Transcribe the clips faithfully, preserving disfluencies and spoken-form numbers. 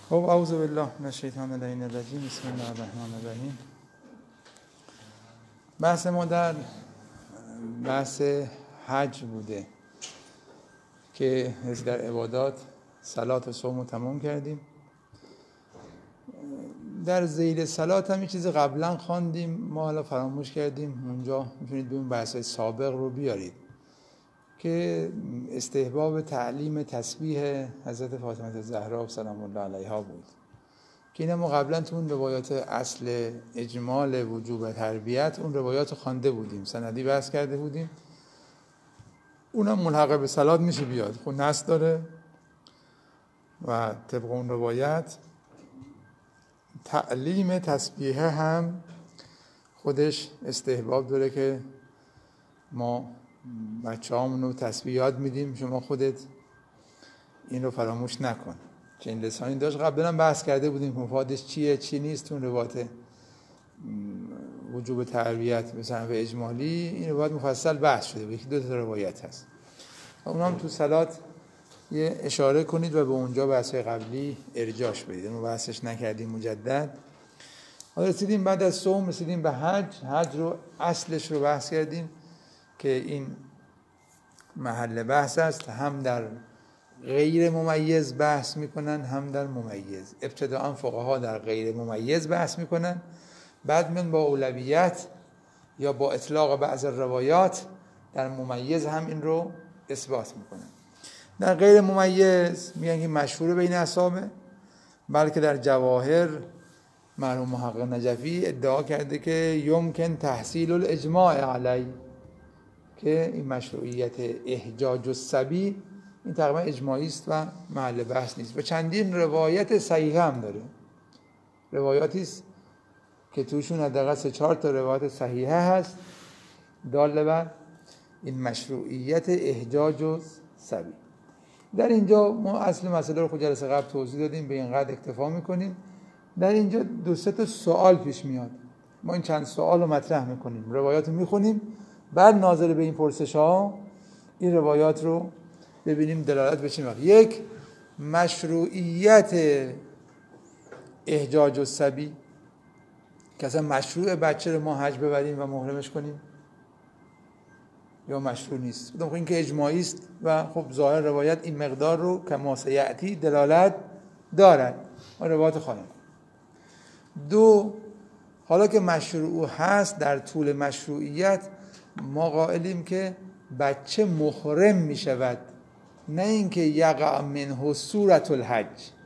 خب اعوذ بالله من الشیطان اللعین الرجیم. بسم الله الرحمن الرحیم. بحث ما در بحث حج بوده که در عبادات صلات و صوم رو تمام کردیم. در ذیل صلات هم یه چیز قبلا خواندیم، ما حالا فراموش کردیم. اونجا میتونید به اون بحث‌های سابق رو بیارید که استحباب تعلیم تسبیح حضرت فاطمه زهرا سلام الله علیها بود که اینا ما قبلا تو اون روایات اصل اجمال وجوب تربیت اون روایات رو خوانده بودیم، سندی بحث کرده بودیم. اونم ملحق به صلات میشه بیاد، خود نص داره و طبق اون روایت تعلیم تسبیح هم خودش استحباب داره که ما بچه هامون رو تسبیح یاد میدیم، شما خودت این رو فراموش نکن. چنین لسانی داشت، قبلا هم بحث کرده بودیم مفادش چیه چی نیست. تو روایت وجوب تربیت مثلا به اجمالی این روایت مفصل بحث شده، یکی دو تا روایت هست، اونها هم تو صلات یه اشاره کنید و به اونجا بحث‌های قبلی ارجاش بدید، اون بحثش نکردیم مجدد. حالا رسیدیم بعد از صوم رسیدیم به حج. حج رو اصلش رو بحث کردیم که این محل بحث است، هم در غیر ممیز بحث میکنن هم در ممیز. ابتداء فقها در غیر ممیز بحث میکنن، بعد من با اولویت یا با اطلاق بعض روایات در ممیز هم این رو اثبات میکنن. در غیر ممیز میگن که مشهور بین اصحابه، بلکه در جواهر مرحوم محقق نجفی ادعا کرده که یمکن تحصیل الاجماع علی، که این مشروعیت احجاج الصبی این تقریبا اجماعی است و محل بحث نیست و چندین روایت صحیح هم داره. روایاتی است که توشون حداقل سه چهار تا روایت صحیحه هست داله بر این مشروعیت احجاج الصبی. در اینجا ما اصل مسئله رو خود جلسه قبل توضیح دادیم، به این قدر اکتفا میکنیم. در اینجا دو سه تا سوال پیش میاد، ما این چند سوال رو مطرح میکنیم، روایات رو میخونیم، بعد ناظر به این پرسش ها این روایات رو ببینیم دلالت به چی می‌کنه. یک، مشروعیت احجاج الصبی، که اصلا مشروع بچه رو ما حج ببریم و محرمش کنیم یا مشروع نیست. خب این که اجماعی است و خب ظاهر روایت این مقدار رو که ما سیأتی دلالت دارد، ما روایت خواهیم. دو، حالا که مشروع هست، در طول مشروعیت ما قائلیم که بچه محرم می شود، نه اینکه یقع منه صورت الحج.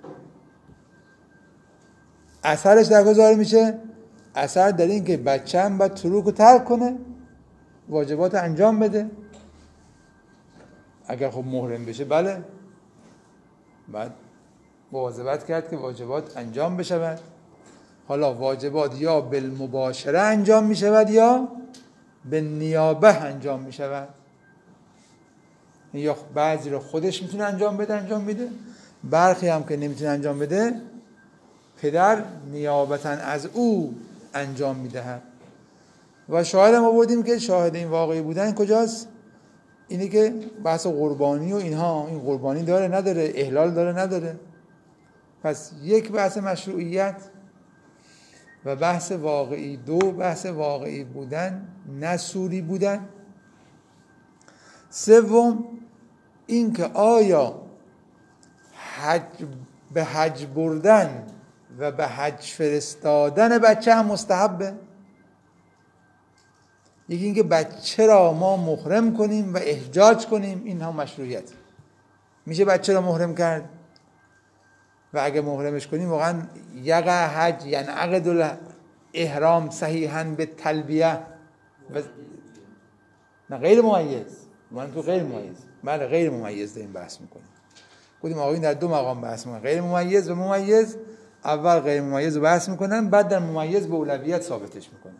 اثرش در کجا میشه؟ اثر در این که بچه هم باید تروک رو ترک کنه، واجبات انجام بده. اگر خب محرم بشه بله بعد مواظبت کرد که واجبات انجام بشود. حالا واجبات یا بالمباشره انجام می شود یا به نیابه انجام می شود، یا بعضی رو خودش میتونه انجام بده انجام میده، برخی هم که نمیتونه انجام بده پدر نیابتا از او انجام میدهد. و شاهد ما بودیم که شاهد این واقعی بودن کجاست؟ اینی که بحث قربانی و اینها، این قربانی داره نداره، احلال داره نداره. پس یک بحث مشروعیت و بحث واقعی. دو، بحث واقعی بودن نه سوری بودن. سوم این که آیا حج به حج بردن و به حج فرستادن بچه هم مستحبه؟ یکی این که بچه را ما محرم کنیم و احجاج کنیم، این هم مشروعیت. میشه بچه را محرم کرد و اگه محرمش کنیم واقعا یقع حج یعنی عقد الاحرام صحیحاً به تلبیه و نه غیر ممیز. من تو غیر ممیز، بله غیر ممیز داریم بحث میکنیم. خودیم آقایون در دو مقام بحث میکنن، غیر ممیز و ممیز. اول غیر ممیز رو بحث میکنن، بعد در ممیز به اولویت ثابتش میکنن.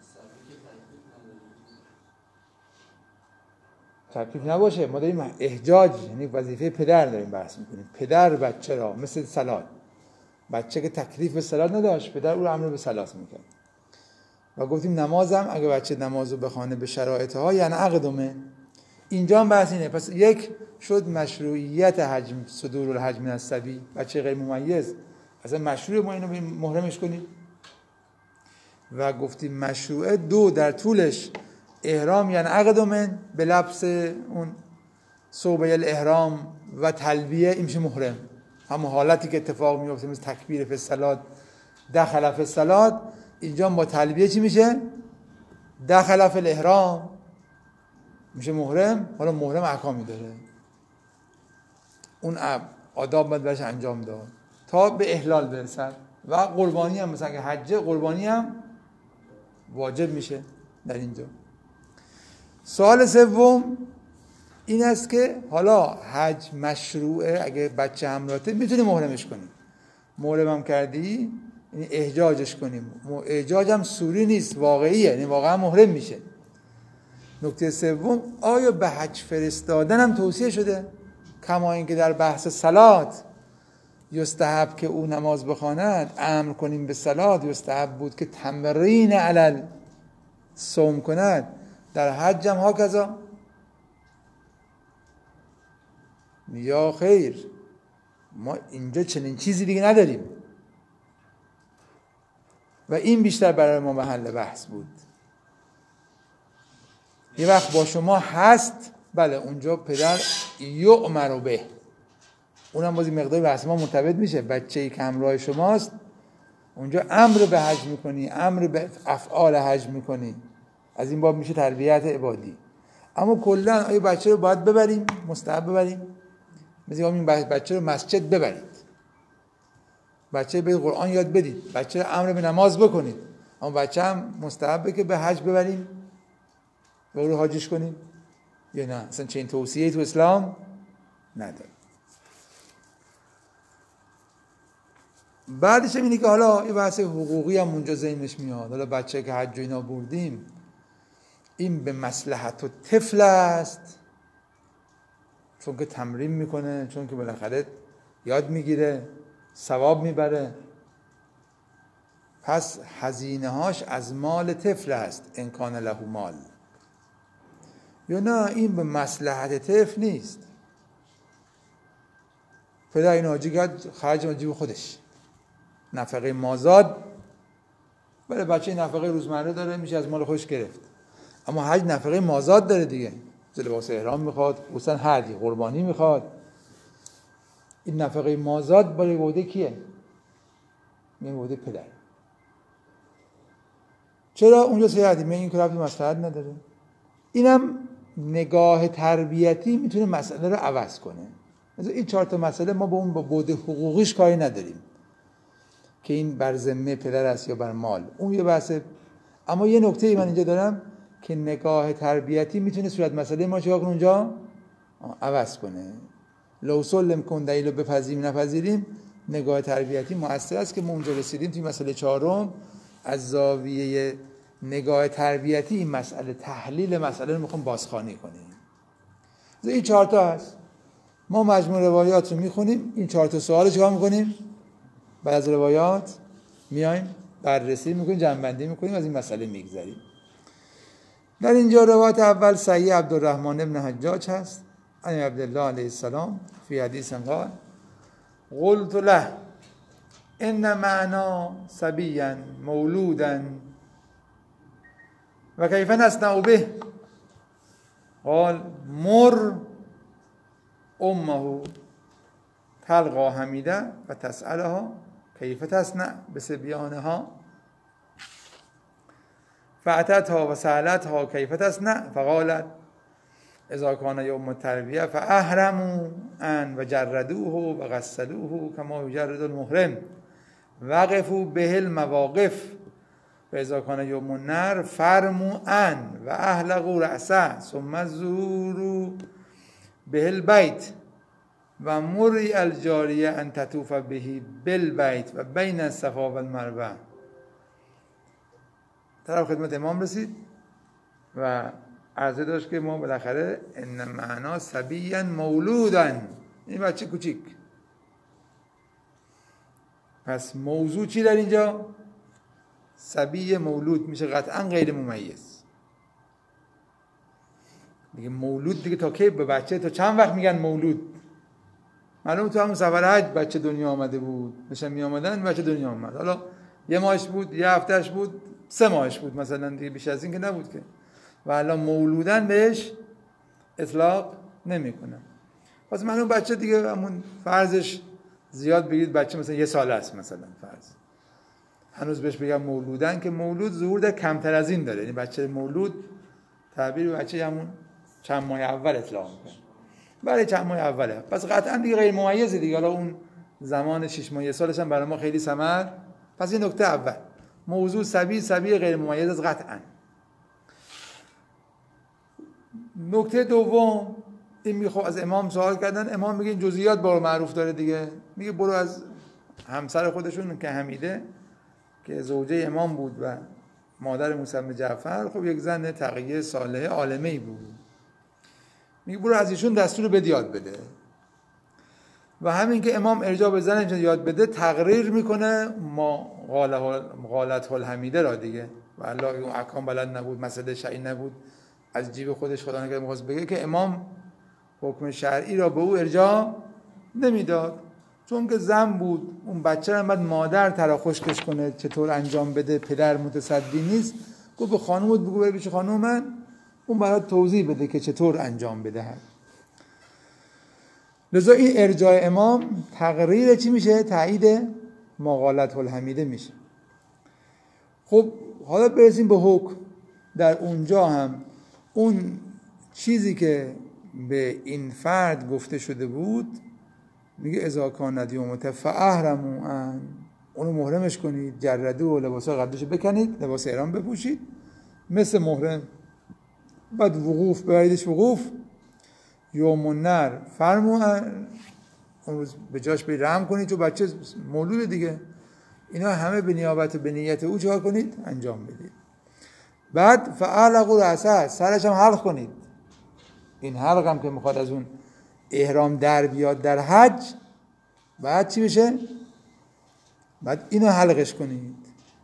تکلیف نباشه، ما داریم احجاج یعنی وظیفه پدر داریم بحث میکنیم. پدر بچه را مثل صلات، بچه که تکلیف به صلات نداشت پدر او رو امر به صلات میکرد. و گفتیم نمازم اگه بچه نماز رو بخونه به شرایطها یعنی عقدمه. اینجا هم بحث اینه. پس یک شد مشروعیت حج صدور الحج من الصبی، بچه غیر ممیز اصلا مشروع ما اینو محرمش کنیم؟ و گفتیم مشروعه دو در طولش احرام یعنی عقد من به لبس اون صوبه الاحرام و تلبیه، این میشه محرم. همون حالتی که اتفاق میفته مثل تکبیر فی الصلاه، دخل فی الصلاه، اینجا با تلبیه چی میشه؟ دخل فی الاحرام، میشه محرم. حالا محرم احکامی داره، اون آداب باید برش انجام داد تا به احلال برسد. و قربانی هم مثلا که حج قربانی هم واجب میشه در اینجا. سوال سوم این است که حالا حج مشروعه، اگه بچه همراهته میتونی محرمش کنی، محرم هم کردی یعنی احجاجش کنیم. احجاج هم سوری نیست، واقعیه، یعنی واقعا محرم میشه. نکته سوم، آیا به حج فرستادن هم توصیه شده؟ کما اینکه در بحث صلات یستحب که او نماز بخواند، امر کنیم به صلات، یستحب بود که تمرین علل صوم کند، در حج هم ها کذا. یا خیر، ما اینجا چنین چیزی دیگه نداریم و این بیشتر برای ما محل بحث بود. یه وقت با شما هست، بله اونجا پدر یؤمر به، اونم بازی مقداری بحث ما مرتبط میشه. بچه‌ای که همراه شماست اونجا امر به حج میکنی، امر به افعال حج میکنی، از این باب میشه تربیت عبادی. اما کلا آیا بچه رو باید ببریم؟ مستحب ببریم؟ مثلا این بچه رو مسجد ببرید، بچه به قرآن یاد بدید، بچه رو امر به نماز بکنید، اما بچه هم مستحبه که به حج ببریم و او رو حاجش کنیم یا نه؟ اصلا چنین توصیه‌ای تو اسلام نداره. بعدش هم اینه که حالا یه بحث حقوقی هم اونجا ذهنش میاد. حالا بچه که حج و اینا بردیم، این به مصلحت و طفل است، چون که تمرین میکنه، چون که بالاخره یاد میگیره، ثواب میبره، پس هزینه هاش از مال طفل است ان کان له مال. یا نه این به مصلحت طفل نیست، پدر این حاجی کرد خرج جیب خودش، نفقه مازاد برای بچه نفقه روزمره داره، میشه از مال خودش گرفت. اما حج نفقه مازاد داره دیگه، لباس احرام میخواد، خصوصا هدی قربانی میخواد. این نفقه مازاد برای بوده کیه؟ این بوده پدر. چرا اونجا سیادی؟ من این که ربطی مصلحت نداره. اینم نگاه تربیتی میتونه مسئله رو عوض کنه. مثلا این چهار تا مسئله ما با اون با بوده حقوقیش کاری نداریم که این بر ذمه پدر است یا بر مال، اون یه بحثه. اما یه نکته ای من اینجا دارم که نگاه تربیتی میتونه صورت مسئله ما چیکار کنه اونجا عوض کنه. لو سلم کن دلیل رو بپذیریم نپذیریم، نگاه تربیتی مؤثر است که ما اونجا رسیدیم. توی مسئله چهارم از زاویه نگاه تربیتی این مسئله تحلیل مسئله رو میخوام بازخوانی کنیم. این چهار تا هست، ما مجموع روایات رو میخونیم، این چهار تا سوال چیکار میکنیم؟ بعد از روایات میایم بررسی میکنیم، جمع‌بندی میکنیم، از این مسئله میگذریم. در اینجا روایت اول صحیح عبدالرحمن ابن حجاج هست، عن عبدالله علیه السلام فی حدیث قال قلت له ان معنا صبیا مولودا و کیف نصنع به؟ قال مر امه تلقى حمیده و تسألها کیف تصنع بصبیانها فأتتها و سألتها کیف تصنع فقالت اذا کان یوم الترویه فاحرموا ان و جردوه و غسلوه کما یجرد المحرم وقفوا به المواقف و اذا کان یوم النحر فرموا ان و احلقوا رأسه ثم زوروا به البیت و مری الجاریه ان تطوف به بالبیت و بین الصفا و المروه. طرف خدمت امام رسید و عرضه داشت که ما بالاخره ان معنا صبیا مولودا، این بچه کوچیک. پس موضوع چی در اینجا؟ صبی مولود میشه قطعا غیر ممیز دیگه. مولود دیگه تا کی به بچه تا چند وقت میگن مولود؟ معلومه تو همون سفر حج بچه دنیا آمده بود، بشن می آمدن بچه دنیا آمد. حالا یه ماهش بود، یه هفتهش بود، سه ماهش بود مثلا، دیگه بیش از این که نبود که. و الان مولودن بهش اطلاق نمیکنه. پس معلوم بچه دیگه همون فرضش زیاد بگید بچه مثلا یه ساله است مثلا فرض. هنوز بهش بگم مولودن که مولود ظهور در کمتر از این داره. یعنی بچه مولود تعبیر بچه همون چند ماه اول اطلاق میکنه. برای چند ماه اوله. پس قطعا دیگه غیر ممیزه دیگه. حالا اون زمان شش ماه یه سالش هم برای ما خیلی ثمر. پس این نکته اول. موضوع سبی سبی غیر ممیز از قطعا. نکته دوم این میخواد از امام سوال کردن. امام میگه این جزئیات بارو معروف داره دیگه. میگه برو از همسر خودشون که حمیده که زوجه امام بود و مادر موسی بن جعفر، خب یک زن تقیه صالحه عالمه‌ای بود. میگه برو از ایشون دستور بده یاد بده. و همین که امام ارجاع به زنش یاد بده تقریر میکنه ما قالت الحمیده را دیگه. و الله اون احکام بلد نبود، مسئله شرعی نبود، از جیب خودش خدا نکرده می‌خواست بگه که امام حکم شرعی را به او ارجاع نمیداد، چون که زن بود. اون بچه رو بعد مادر تراخوش کنه چطور انجام بده، پدر متصدی نیست. گفت به خانومت بگو بره پیش خانوم من، اون برات توضیح بده که چطور انجام بده. لذا این ارجاع امام تقریر چی میشه؟ تایید مقالت الحمیده میشه. خب حالا برسیم به حکم. در اونجا هم اون چیزی که به این فرد گفته شده بود میگه اذا کان یومت فاحرموا ان، اونو محرمش کنید، جرده و لباسا قدش بکنید، لباس احرام بپوشید مثل محرم، بعد وقوف ببریدش وقوف، یوم النر فرموا اون روز به جاش بری رحم کنید چون بچه مولود دیگه. اینا همه به نیابت به نیت او چهار کنید انجام بدید. بعد فعلقوا رأسه، سرش هم حلق کنید. این حلق هم که میخواد از اون احرام در بیاد در حج، بعد چی بشه؟ بعد اینو حلقش کنید.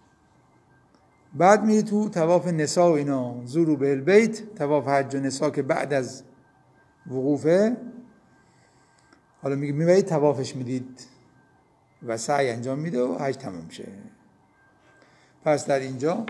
بعد میری تو طواف نساء و اینا، زورو به البیت، طواف حج و نساء که بعد از وقوفه. حالا میگه میبرید طوافش میدید و سعی انجام میده و حج تمام شه. پس در اینجا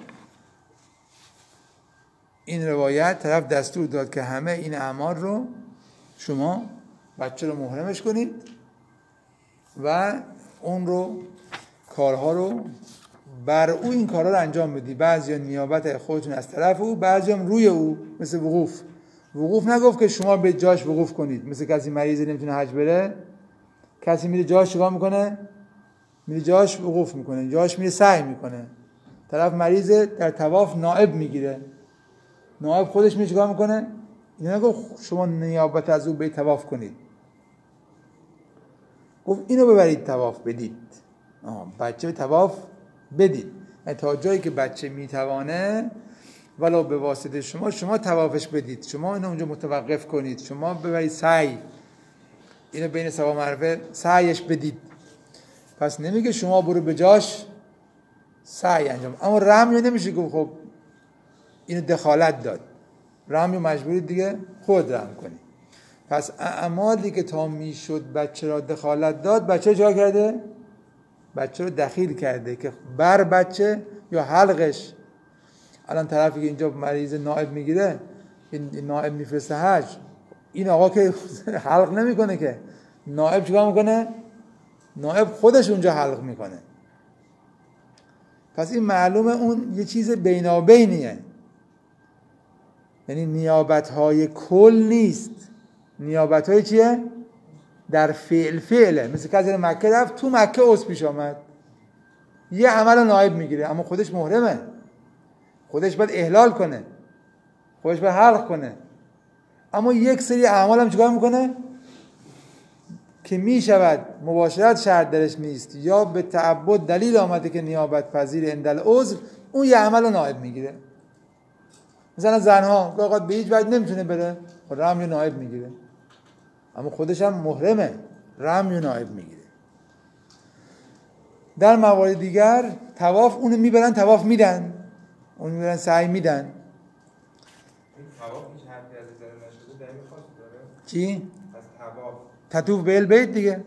این روایت طرف دستور داد که همه این اعمال رو شما بچه رو محرمش کنید و اون رو کارها رو بر او این کارها رو انجام بدید. بعضی نیابت خودتون از طرف او، بعضی هم روی او، مثل وقوف. وقوف نگفت که شما به جاش وقوف کنید، مثل کسی مریضه نمیتونه حج بره، کسی میره جاش چیکار میکنه؟ میره جاش وقوف میکنه، جاش میره سعی میکنه. طرف مریضه در طواف نائب میگیره، نائب خودش میره چیکار میکنه؟ این نگفت شما نیابت از او به طواف کنید، گفت اینو ببرید طواف بدید. آها بچه به طواف بدید، تا جایی که بچه میتوانه ولو به واسطه شما شما طوافش بدید، شما اینو اونجا متوقف کنید، شما ببرید سعی، اینو بین صفا و مروه سعیش بدید. پس نمیگه شما برو به جاش سعی انجام. اما رمی نمیشه گفت خب اینو دخالت داد، رمی مجبوری دیگه خود رم کنی. پس اعمالی که تا میشد بچه را دخالت داد، بچه جا کرده؟ بچه رو دخیل کرده که بر بچه یا حلقش. الان طرفی که اینجا مریض نائب میگیره، این نائب میفرسته حج، این آقا که حلق نمیکنه که، نائب چیکار میکنه؟ نائب خودش اونجا حلق میکنه. پس این معلومه اون یه چیز بینابینیه، یعنی نیابت‌های کل نیست. نیابت‌های چیه؟ در فعل فعله. مثل کسی مکه رفت، تو مکه عضو پیش آمد، یه عمل نائب میگیره، اما خودش محرمه، خودش باید احلال کنه، خودش باید حلق کنه. اما یک سری اعمال هم چیکار میکنه؟ که میشود مباشرت شرط درش نیست یا به تعبد دلیل آمده که نیابت پذیر اندل عضو، اون یه عمل نائب میگیره. مثلا زنها اوقات به هیچ وجه نمیتونه بره، رمی نائب میگیره، اما خودش هم محرمه، رمی نائب میگیره. در موارد دیگر طواف اونو میبرن، طواف میدن، اون میبرن سعی میدن. این طواف هیچ حرفی از ازاره نشده دلیل خاصی داره؟ چی؟ از طواف تطوف به البیت دیگه.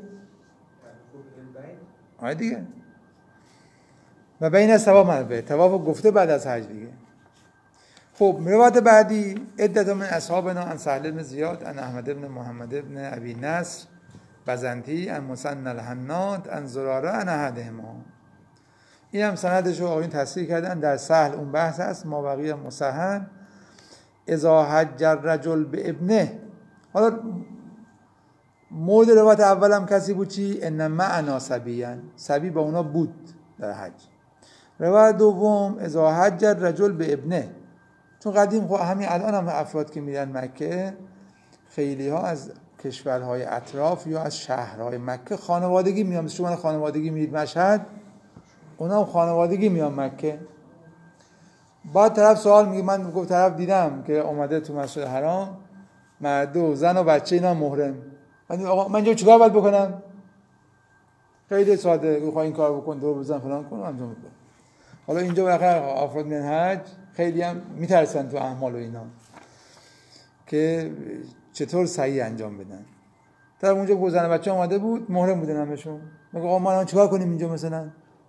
آره دیگه. و بین الصفا و مروه طواف گفته بعد از حج دیگه. خب روایت بعدی عدت من اصحابنا عن سهل بن زیاد عن احمد بن محمد بن ابی نصر بزنتی عن مسن الحناد عن زراره عن احدهما. این هم سندش رو آقایون تصحیح کردن. در سهل اون بحث هست ما بقیه مصحح اذا حج الرجل به ابنه. حالا مورد روایت اول هم کسی بود چی؟ ان معنا صبیان، صبی با اونا بود در حج. روایت دوم اذا حج الرجل به ابنه، چون قدیم خب همین الان هم افراد که میرن مکه خیلی ها از کشورهای اطراف یا از شهرهای مکه خانوادگی میان. شما خانوادگی میرید مشهد، اونا هم خانوادگی میان مکه. بعد طرف سوال میگه، من گفت طرف دیدم که اومده تو مسجد حرام مرد و زن و بچه اینا محرم. من آقا من اینجا چیکار باید بکنم؟ خیلی ساده، میخوای این کارو بکن، دور بزن فلان کن، انجام بده. حالا اینجا واقعا افراد میرن حج خیلی هم میترسن تو اعمال و اینا که چطور صحیح انجام بدن. طرف اونجا گفت زن و بچه اومده بود محرم بودن همشون. میگه آقا ما چیکار کنیم اینجا مثلا؟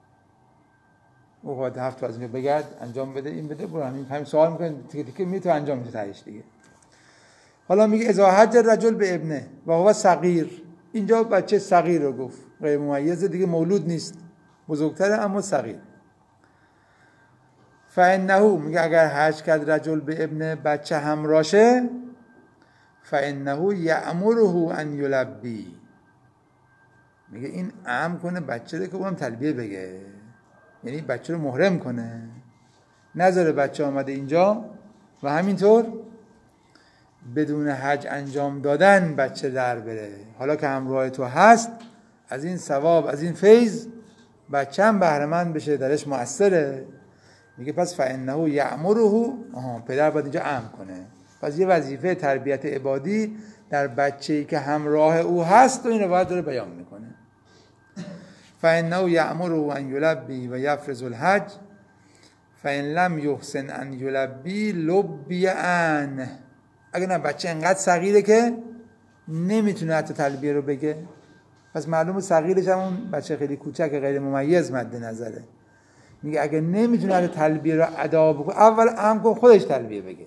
او باید هفت از اینجا بگرد انجام بده، این بده، برو همین همین سوال میکنه تیکه تیکه می تو انجام میده تهش دیگه. حالا میگه اذا حج الرجل به ابنه و هو صغیر، اینجا بچه صغیر رو گفت، غیر ممیز دیگه، مولود نیست، بزرگتره اما صغیر. فانه میگه اگر حج کرد رجل به ابن بچه همراشه، فانه یأمره ان یلبی، میگه این امر کنه بچه رو که اونم تلبیه بگه، یعنی بچه رو محرم کنه، نذاره بچه آمده اینجا و همینطور بدون حج انجام دادن بچه در بره. حالا که همراه تو هست از این ثواب از این فیض بچه هم بهره‌مند بشه، درش مؤثره. میگه پس فانه یأمره، آها پدر باید اینجا امر کنه. پس یه وظیفه تربیت عبادی در بچه‌ای که همراه او هست و این روایت داره بیان میکنه. فانه یأمره ان یلبی و یفرض الحج فان لم یحسن ان یلبی لبی عنه. اگه نه بچه انقدر صغیره که نمیتونه حتی تلبیه رو بگه، پس معلومه صغیرش همون بچه خیلی کوچک غیر ممیز مد نظره. میگه اگه نمیتونه حتی تلبیه رو ادا بکنه، اول امر کن خودش تلبیه بگه.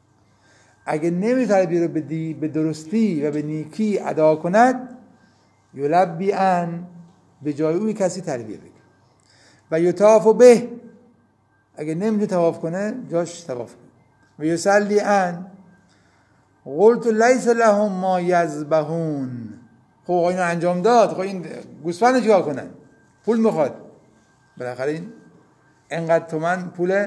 اگه نمیتونه تلبیه رو به به درستی و به نیکی ادا کند، یلبی ان، به جای اوی کسی تلبیه بگه. و یطاف به، اگه نمیتونه طواف کنه جاش طواف کنه. و یصلی ان، قلت لیس لهم ما یذبحون. خب اینو انجام داد، خب این گوسفند چیکار کنن؟ پول میخواد بالاخره، این انقدر تومن پول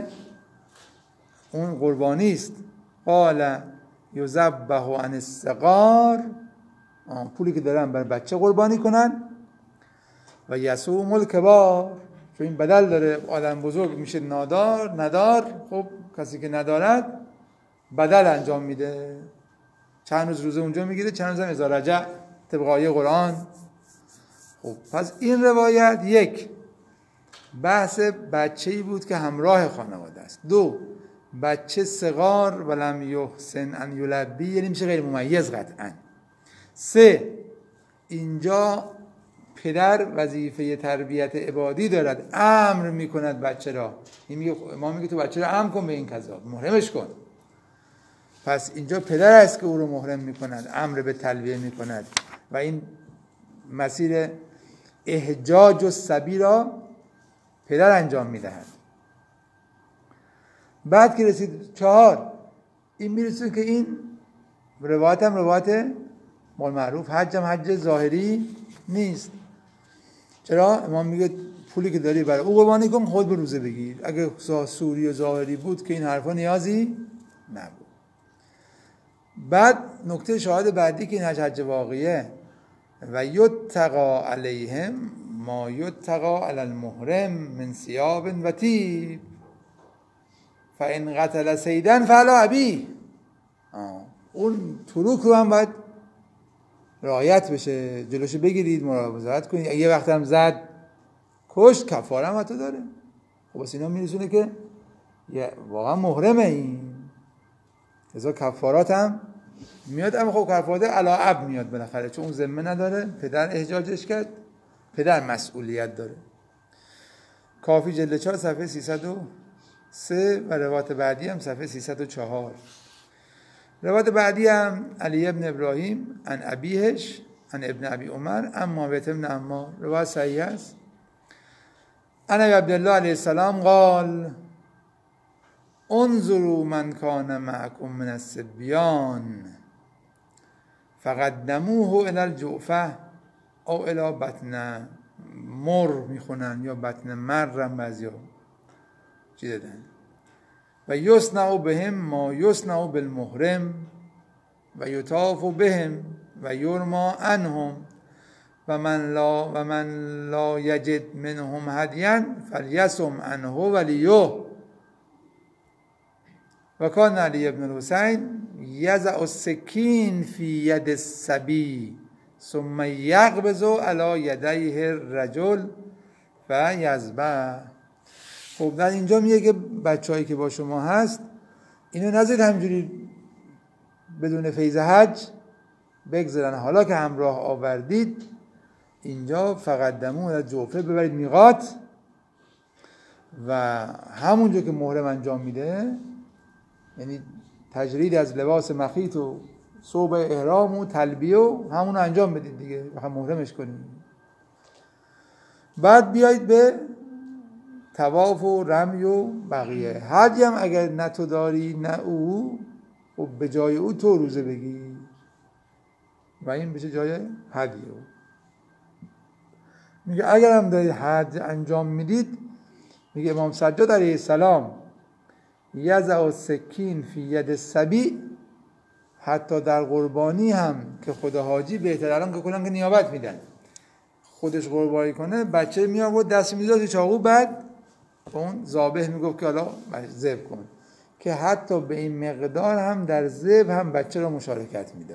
اون قربانی است. قال یذبح عن الصغار، پولی که دارن برای بچه قربانی کنن. و یصوم الکبار، چون این بدل داره، آدم بزرگ میشه نادار ندار، خب کسی که ندارد بدل انجام میده، چند روز روزه اونجا میگیره، چند روز هم اذا رجع طبق آیه قرآن. خب پس این روایت یک بحث بچه‌ای بود که همراه خانواده است. دو بچه صغار ولم یحسن ان یلبی، یعنی میشه غیر ممیز قطعا. سه اینجا پدر وظیفه تربیت عبادی دارد، امر میکند بچه را. این میگه ما میگه تو بچه را امر کن به این کذا، محرمش کن. پس اینجا پدر است که او رو محرم میکند، امر به تلبیه میکند و این مسیر احجاج و صبی را پدر انجام میدهد. بعد که رسید چهار، این میرسید که این روایت هم روایت مال معروف، حج هم حج ظاهری نیست. چرا؟ امام میگه پولی که داری برای او قربانی کن، خود به روزه بگیر. اگه سوری و ظاهری بود که این حرفا نیازی نبود. بعد نکته شاهد بعدی که این حج حج واقعیه، و یتقا علیهم ما یتقا علی المحرم من ثیاب و طیب فان قتل صیدا فعلی ابی. اون تروک رو هم باید رعایت بشه، جلوشو بگیرید، مراقبت کنید. اگه یه وقت هم زد کشت، کفاره هم حتی داره. خب بس اینا میرسونه که واقعا محرمه این، ازا کفارات هم میاد، اما خب کفاره علی اب میاد بالاخره، چون اون ذمه نداره، پدر احجاجش کرد، پدر مسئولیت داره. کافی جلد چهار صفحه سیصد و سه و روایت بعدی هم صفحه سیصد و چهار. روایت بعدی هم علی ابن ابراهیم عن ابیهش عن ابن ابی عمر اما بیت ابن عمار، روایت صحیح است. عن عبدالله علیه السلام قال انظروا من کان معکم من الصبیان فقدموه الی الجعفه او الی بطن مر میخونن یا بطن مرم بعضیا چی دادن و یصنع بهم ما یصنع بالمحرم و یطاف بهم و یرما عنهم و من لا و من لا یجد منهم هدیا فلیصم عنه ولیه و کان علی ابن الحسین یضع السکین فی ید الصبی ثم یقبض علی یدیه الرجل و یذبح. خب در اینجا میگه که بچه‌هایی که با شما هست اینو نذارید همینجوری بدون فیض حج بگذارن، حالا که همراه آوردید اینجا فقط دمو از جوفه ببرید میقات و همونجا که محرم انجام میده، یعنی تجرید از لباس مخیط و ثوب احرام و تلبیه و همون انجام بدید دیگه، بخواه محرمش کنید. بعد بیایید به طواف و رمی و بقیه. حج هم اگر نه تو داری نه او، و به جای او تو روزه بگی و این بشه جای حجیه. میگه اگر هم دارید حج انجام میدید، میگه امام سجاد علیه السلام یضع السکین فی ید الصبی، حتی در قربانی هم که خود حاجی بهتر الان که کلن که نیابت میدن خودش قربانی کنه، بچه میآورد دست میذاشت چاقو، بعد اون ذابح میگفت که حالا ذبح کن، که حتی به این مقدار هم در ذبح هم بچه را مشارکت میده،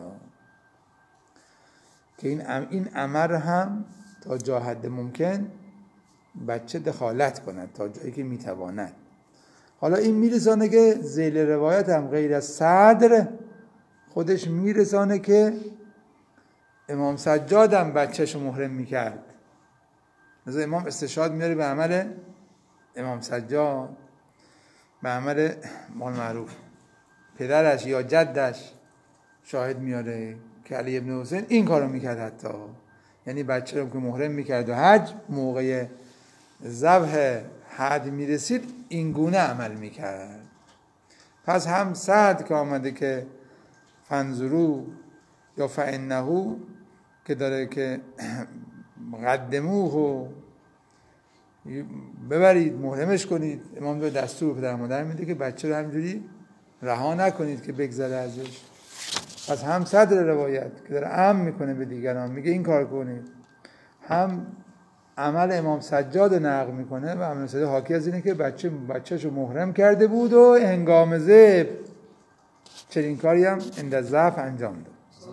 که این این امر هم تا جا حد ممکن بچه دخالت کند تا جایی که میتواند. حالا این میرسانه که ذیل روایت هم غیر از صدر خودش میرسانه که امام سجاد هم بچه‌شو محرم میکرد. مثلا امام استشهاد میاره به عمل امام سجاد، به عمل مال معروف پدرش یا جدش شاهد میاره که علی ابن حسین این کارو میکرد، حتی یعنی بچه رو که محرم میکرد و حج موقع ذبح حد میرسید این گونه عمل میکرد. پس هم سعد که آمده که فنظرو یا فانه که داره که قدموه و ببرید محرمش کنید، امام دو دستور پدر مادر میده که بچه رو همینجوری رها نکنید که بگذره ازش. پس هم صدر روایت که داره امر میکنه به دیگران میگه این کار کنید، هم عمل امام سجاد نقل میکنه و امام سجاد حاکی از اینه که بچه بچه‌شو محرم کرده بود و هنگام ذبح چنین کاری هم عند ذبح انجام داد.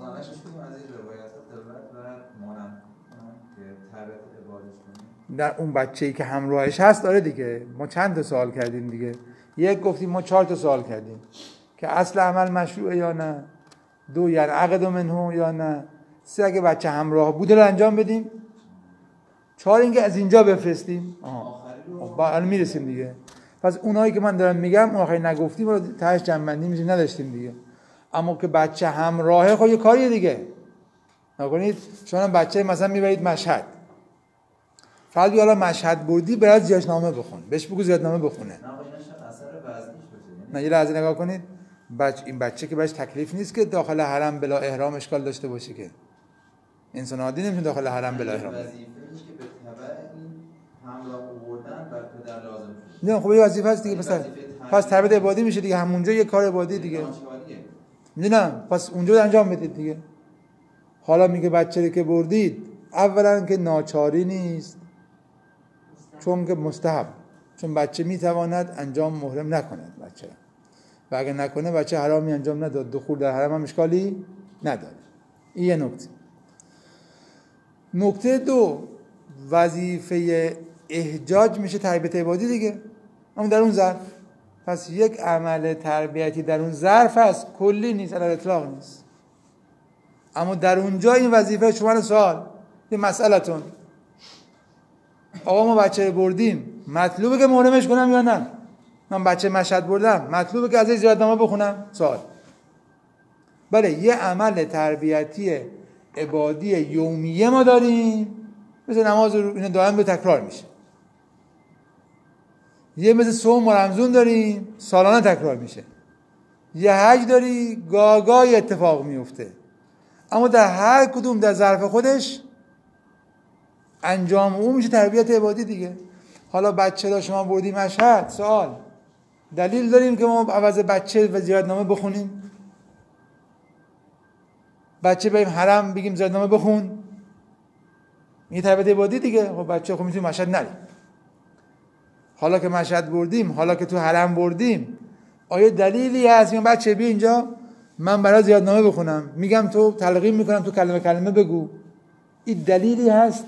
در اون بچه‌ای که همراهش هست داره دیگه. ما چند تا سوال کردیم دیگه، یک گفتیم ما چهار تا سوال کردیم که اصل عمل مشروعه یا نه، دو یعنی عقد منه یا نه، سه اگه بچه همراه بوده رو انجام بدیم، چهار اینکه از اینجا بفرستیم. آها با الان میرسیم دیگه. پس اونایی که من دارم میگم اون آخری نگفتیم رو تهش جمع‌بندی میشه نداشتیم دیگه. اما که بچه همراهه خب یه کاریه دیگه. نکنید شما بچه مثلا میبرید مشهد، فقط حالا مشهد بردی برات زیارتنامه بخون، بهش بگو زیارتنامه بخونه. نه اثر وزنش باشه. نه یه لحظه نگاه کنید، بچه این بچه که بهش تکلیف نیست که داخل حرم بلا احرام اشکال داشته باشه، که انسان عادی نمیتونه داخل حرم بلا احرام. وظیفه‌ایش که به تبع این همراه آوردن بر پدر لازم میشه. نه خب این وظیفه است دیگه. پس پس تربیت عبادی میشه دیگه، همونجا یه کار عبادی دیگه. میدونم پس اونجا انجام بدید دیگه. حالا میگه بچه‌ای که بردید اولا که ناچاری نیست، چون که مستحب، چون بچه میتواند انجام محرم نکند بچه، و اگه نکنه بچه حرامی انجام نداد، دخول در حرم هم اشکالی نداره. این یه نکته. نکته دو، وظیفه احجاج میشه تربیت عبادی دیگه، اما در اون ظرف. پس یک عمل تربیتی در اون ظرف هست، کلی نیست، علی اطلاق نیست. اما در اونجا این وظیفه شما. سوال یه مسئله‌تون، آقا ما بچه رو بردیم، مطلوبه که محرمش کنم یا نه؟ من بچه مشهد بردم، مطلوبه که ازش زیارتنامه بخونم؟ سوال. بله، یه عمل تربیتی عبادی یومیه ما داریم، مثل نماز رو اینا دائم به تکرار میشه. یه مثل صوم و رمضان داریم، سالانه تکرار میشه. یه حج داری، گاگای اتفاق میفته. اما در هر کدوم در ظرف خودش انجام اون میشه تربیت عبادی دیگه. حالا بچه را شما بردی مشهد، سوال دلیل داریم که ما عوض بچه و زیارتنامه بخونیم؟ بچه بریم حرم بگیم زیارتنامه بخون؟ این تربیت عبادی دیگه. خب بچه خب میتونیم مشهد نریم. حالا که مشهد بردیم، حالا که تو حرم بردیم، آیا دلیلی هست میگم بچه بیا اینجا من برای زیارتنامه بخونم؟ میگم تو تلقین میکنم تو کلمه کلمه بگو. این دلیلی هست؟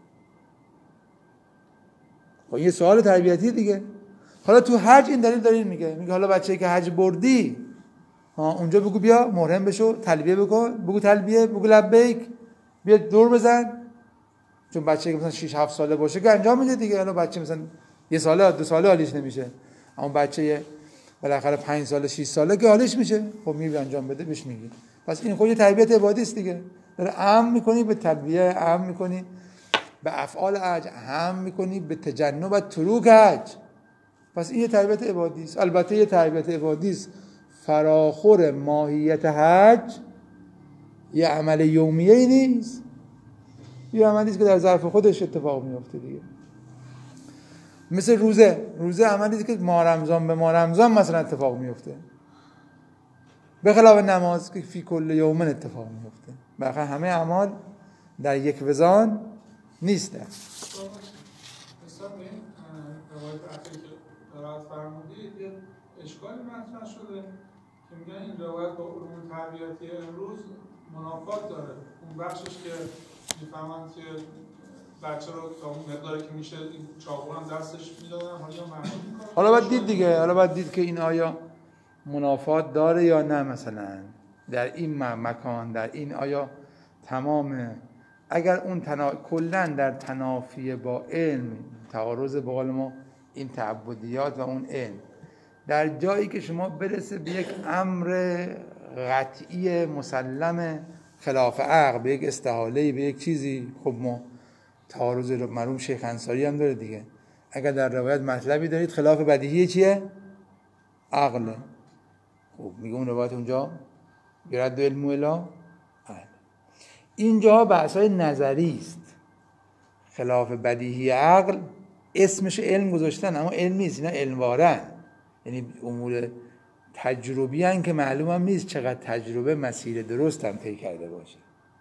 خب یه سوال تربیتی دیگه. حالا تو حج این دلیل دارین میگه میگه حالا بچه‌ای که حج بردی ها اونجا بگو بیا محرم بشو، تلبیه بکن، بگو تلبیه، بگو لبیک، بیا دور بزن. چون بچه‌ای که مثلا شش هفت ساله باشه که انجام میده دیگه. حالا بچه مثلا یه ساله دو ساله حالیش نمیشه، اما بچه بالاخره پنج ساله شش ساله که حالیش میشه، خب میبی انجام بده بهش میگی. پس این خود یه تربیت عبادی است دیگه. داره عام میکنی به تلبیه، عام میکنی به افعال حج، عام میکنی به تجنب و تروک حج. پس این یه تربیت عبادی است. البته یه تربیت عبادی است فراخور ماهیت حج، یه عمل یومیه‌ای نیست، یه عملی است که در ظرف خودش اتفاق میفته دیگه. مثل روزه، روزه عملی است که ماه رمضان به ماه رمضان مثلا اتفاق میفته، به خلاف نماز که فی کل یوم اتفاق میفته. بالاخره همه اعمال در یک وزان نیستن. مثلا این روایت اخیری که قرائت فرمودید یه اشکالی مطرح شده که میگن این روایت با علوم تربیتی امروز منافات داره. اون بخشش که میفهمند که بچه رو تا اون مقداری که میشه این چاقو هم دستش میدادن، حالا معنی حالا باید دید دیگه، حالا باید دید که این آیا منافات داره یا نه. مثلا در این مکان، در این آیا تمام، اگر اون تنا... کلن در تنافی با علم، تعارض با قول ما این تعبدیات و اون علم، در جایی که شما برسه به یک امر قطعی مسلم خلاف عقل، به یک استحاله، به یک چیزی، خب ما تعارض رو مرحوم شیخ انصاری هم داره دیگه. اگر در روایت مطلبی دارید خلاف بدیهی چیه؟ عقله. خب میگه اون روایت اونجا یرد علم الا اینجا بحث‌های نظری است. خلاف بدیهی عقل اسمش علم گذاشتن، اما علم نیست، اینا علموارن، یعنی امور تجربی هن که معلوم هم نیست چقدر تجربه مسیر درست هم طی کرده باشه.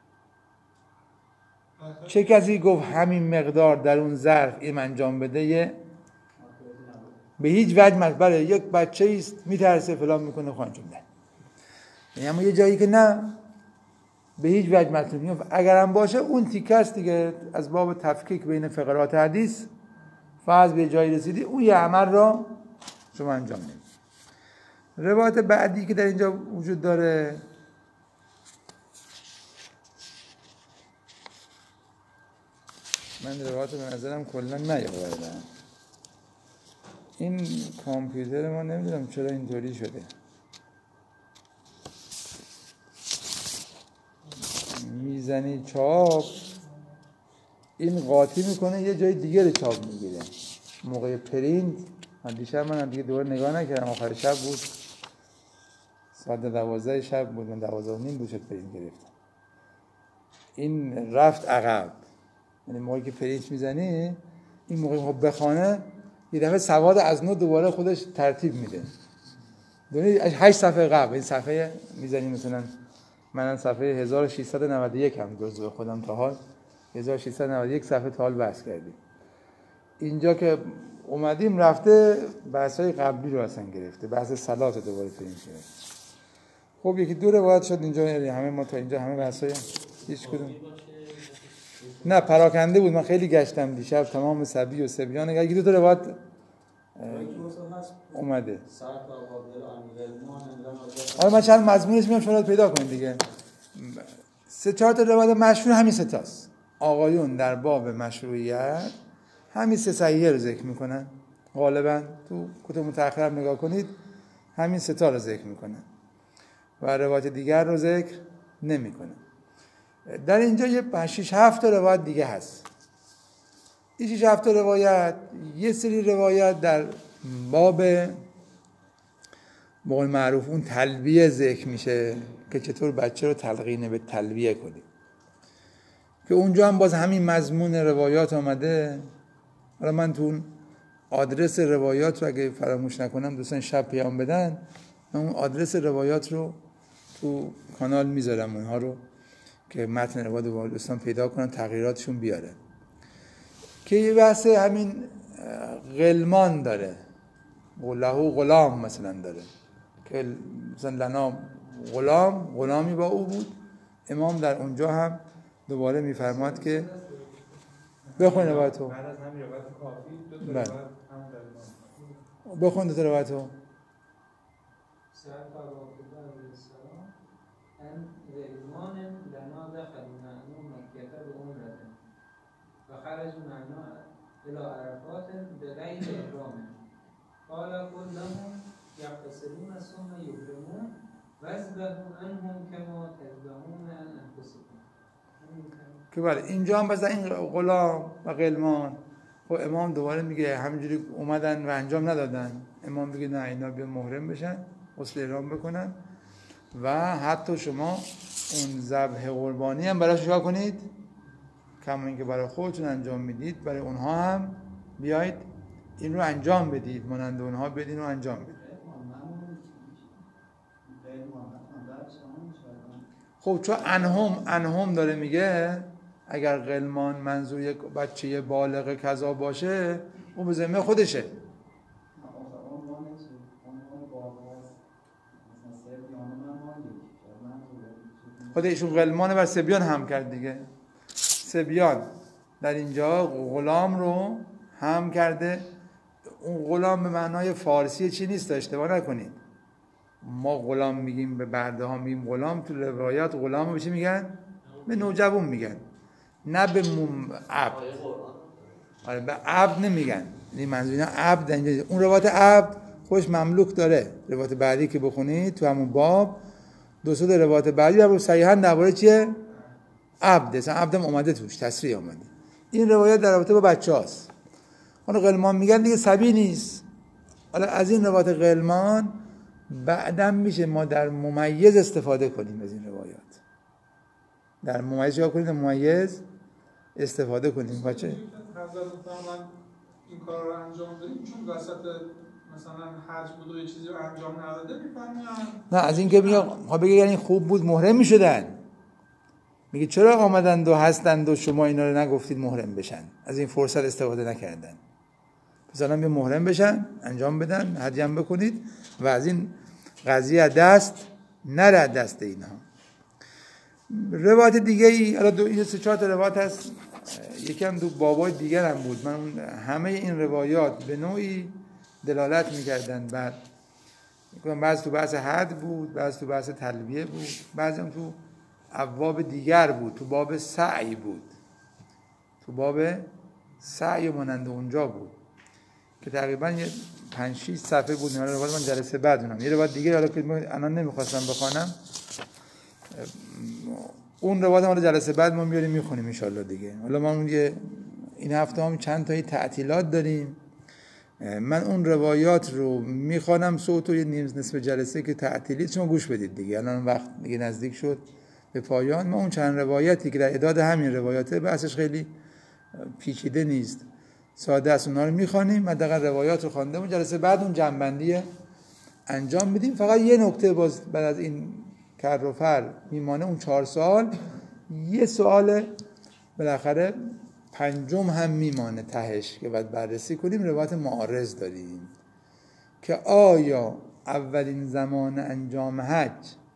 چه کسی گفت همین مقدار در اون ظرف این انجام بده؟ یه به هیچ وجه مطبره یک بچه ایست میترسه فلان میکنه خواهد انجام ده. یعنی اما یه جایی که نه به هیچ وجه مطلوب نیست. اگر هم باشه اون تیکه است دیگه، از باب تفکیک بین فقرات حدیث، فرض به جایی رسیدی اون یه عمل را شما انجام نمید. روایت بعدی که در اینجا وجود داره من روایت به نظرم کلا نیاوردم. این کامپیوتر ما نمیدونم چرا اینطوری شده، میزنی چاپ این قاطی میکنه یه جای دیگه رو چاپ میگیره. موقع پرینت من دیشب من دیگه دوباره نگاه نکردم، آخر شب بود، ساعت دوازده شب بود، من دوازده و نیم بود شد پرینت گرفتم. این رفت عقب، یعنی موقعی که پرینت میزنی این موقعی که بخونه یه دفعه سواد از نو دوباره خودش ترتیب میده. دونید هشت صفحه قبل این صفحه میزنی، مثلا من صفحه هزار و ششصد و نود و یک هم جزو خودم تا حال هزار و ششصد و نود و یک صفحه تا حال بحث کردیم. اینجا که اومدیم رفته بحث‌های قبلی رو اصلا گرفته، بحث صلات دوباره پرینت گرفته. خب یکی دو روایت شد اینجا، همه ما تا اینجا همه بحث‌های هیچ کدوم نه پراکنده بود. من خیلی گشتم دیشب تمام سبی و سبیان، اگه دو تا روایت اومده. آره من چند مضمونش میام شما رو پیدا کنید دیگه. سه چهار تا روایت مشهور همین سه تاست. آقایون در باب مشروعیت همین سه صحیحه رو ذکر میکنن، غالبا تو کتب متأخر نگاه کنید همین سه تا رو ذکر میکنن و روایت دیگر رو ذکر نمیکنن. در اینجا یه شش هفت تا روایت دیگه هست. این شش هفت تا روایت، یه سری روایت در باب بقول معروف اون تلبیه ذکر میشه که چطور بچه رو تلقین به تلبیه کنیم، که اونجا هم باز همین مضمون روایات آمده. حالا من تو اون آدرس روایات رو اگه فراموش نکنم دوستان شب پیام بدن، من اون آدرس روایات رو تو کانال میذارم، اونها رو که متن روایت رو دوستان پیدا کنن تغییراتشون بیاره. که یه بحث همین غلمان داره، لهو غلام مثلا داره که مثلا لنا غلام، غلامی با او بود. امام در اونجا هم دوباره میفرماد که بخون روایتو، بعد از همین روایت کافی دو تا روایت هم بخون دو تا روایتو. سأل أبو عليه السلام أن غلمان لنا دخلوا معنا مكة بعمرة فخرجوا معنا إلى عرفات بغير إحرام قال قل لهم يغتسلون ثم يحرمون واذبحوا عنهم كما تذبحون عن أنفسكم. که بله اینجا هم مثلا این غلام و غلمان و امام دوباره میگه همینجوری اومدن و انجام ندادن. امام میگه نه اینا بیا محرم بشن، غسل احرام بکنن و حتی شما اون ذبح قربانی هم برای شما کنید، کما اینکه برای خودتون انجام میدید برای اونها هم بیاید این رو انجام بدید، مانند اونها بدین رو انجام بدید. خب چون انهم انهم داره میگه اگر غلمان منظور یک بچه بالغ کذا باشه اون به ذمه خودشه. خود ایشون غلمان بر سبیان هم کرد دیگه. سبیان در اینجا غلام رو هم کرده. اون غلام به معنای فارسی چی نیست، اشتباه نکنید. ما غلام میگیم به برده ها میگیم غلام، تو روایات غلام به چی میگن؟ به نوجوان میگن، نه به مم... عبد. آره به عبد نمیگن. این منظور اینا عبد اینجا. اون روایت عبد خوش مملوک داره. روایت بعدی که بخونید تو همون باب دو سه روایت بعدی در صحیحاً درباره چیه؟ عبد. اصلا عبدم اومده توش، تصریح اومده. این روایت در رابطه با بچه‌هاست. حالا غلمان میگن دیگه صبی نیست. حالا از این روایت غلمان بعدم میشه ما در ممیز استفاده کنیم از این روایات. در ممیز یا کنید ممیز استفاده کنیم. بچه حضرت فرمان این کار رو انجام بدیم چون وسط مثلا حج بود و یه چیزی رو انجام نداده میفهمن. نه از این که میگه ها بگه یعنی خوب بود محرم میشدن. میگه چرا آمدند و هستند و شما اینا رو نگفتید محرم بشن، از این فرصت استفاده نکردن. مثلا به محرم بشن، انجام بدن، حج هم بکنید و از این قضیه دست نره دست اینها. روایت دیگه ای، حالا دو این سه چهار تا روایت هست، یکم دو بابای دیگر هم بود. من همه این روایات به نوعی دلالت میکردن بر بعضی تو بحث حد بود، بعضی تو بحث تلبیه بود، بعضی هم تو ابواب دیگر بود، تو باب سعی بود، تو باب سعی مانند اونجا بود که تقریبا یه پنج شش صفحه بود. حالا روایت من جلسه بعد اونم یه روایت دیگه حالا که الان نمیخواستم بخوانم، اون روایت ما رو جلسه بعد ما میاریم میخونیم ان شاء الله دیگه. حالا ما اون یه این هفته هم چند تایی تعطیلات داریم، من اون روایات رو میخوانم صوت و یه نیم نصف جلسه که تعطیلی شما گوش بدید دیگه. الان وقت دیگه نزدیک شد به پایان. ما اون چند روایتی که در اعداد همین روایاته بحثش خیلی پیچیده نیست، ساده است، اونها رو میخوانیم، حداقل روایات رو خوانده و جلسه بعد اون جنبندی انجام میدیم. فقط یه نکته باز بعد از این کر و فر میمانه، اون چهار سال یه سوال بالاخره پنجم هم میمانه تهش که باید بررسی کنیم. روایت معارض داریم که آیا اولین زمان انجام حج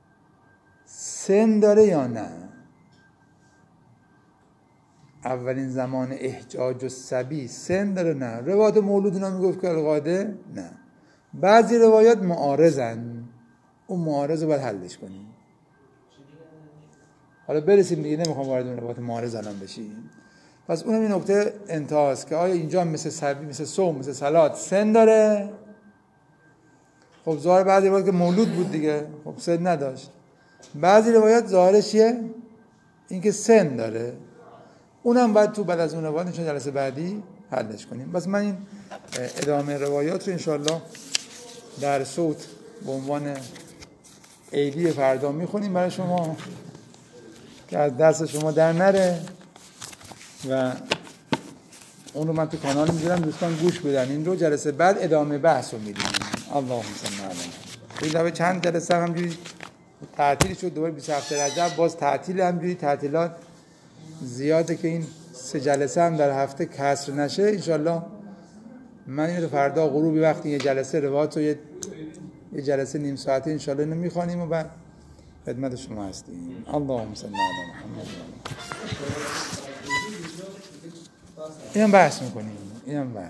سن داره یا نه؟ اولین زمان احجاج و صبی سن داره نه؟ روایت مولود اینا میگفت که القاده نه. بعضی روایات معارضن، اون معارض رو باید حلش کنیم. حالا برسیم دیگه، نمیخوام وارد اون روایت معارض الان بشیم. پس اونم این نکته انتهاست که آیا اینجا مثل سبی مثل صوم مثل صلات سن داره؟ خب ظاهر بعضی روایات که مولود بود دیگه، خب سن نداشت. بعضی روایات ظاهرش چیه؟ اینکه سن داره. اونم بعد تو بعد از اون روایت چون جلسه بعدی حلش کنیم. بس من این ادامه روایات رو انشالله در صوت به عنوان عیدی فردا میخونیم برای شما که از دست شما در نره و اون رو من تو کانال میذارم، دوستان گوش بدن این رو. جلسه بعد ادامه بحث رو میدیم. اللهم صل علی محمد. این دفعه چند جلسه همجوری تعطیل شد، دوباره بیست و هفت رجب باز تعطیل، همجوری تعطیلات زیاده که این سه جلسه هم در هفته کسر نشه. انشالله من این رو فردا غروبی وقتی یه جلسه روایت و یه, یه جلسه نیم ساعته انشالله اینو میخوانیم و بعد خدمت شما هستیم. اللهم صل علی محمد. اینم بحث میکنیم. اینم بحث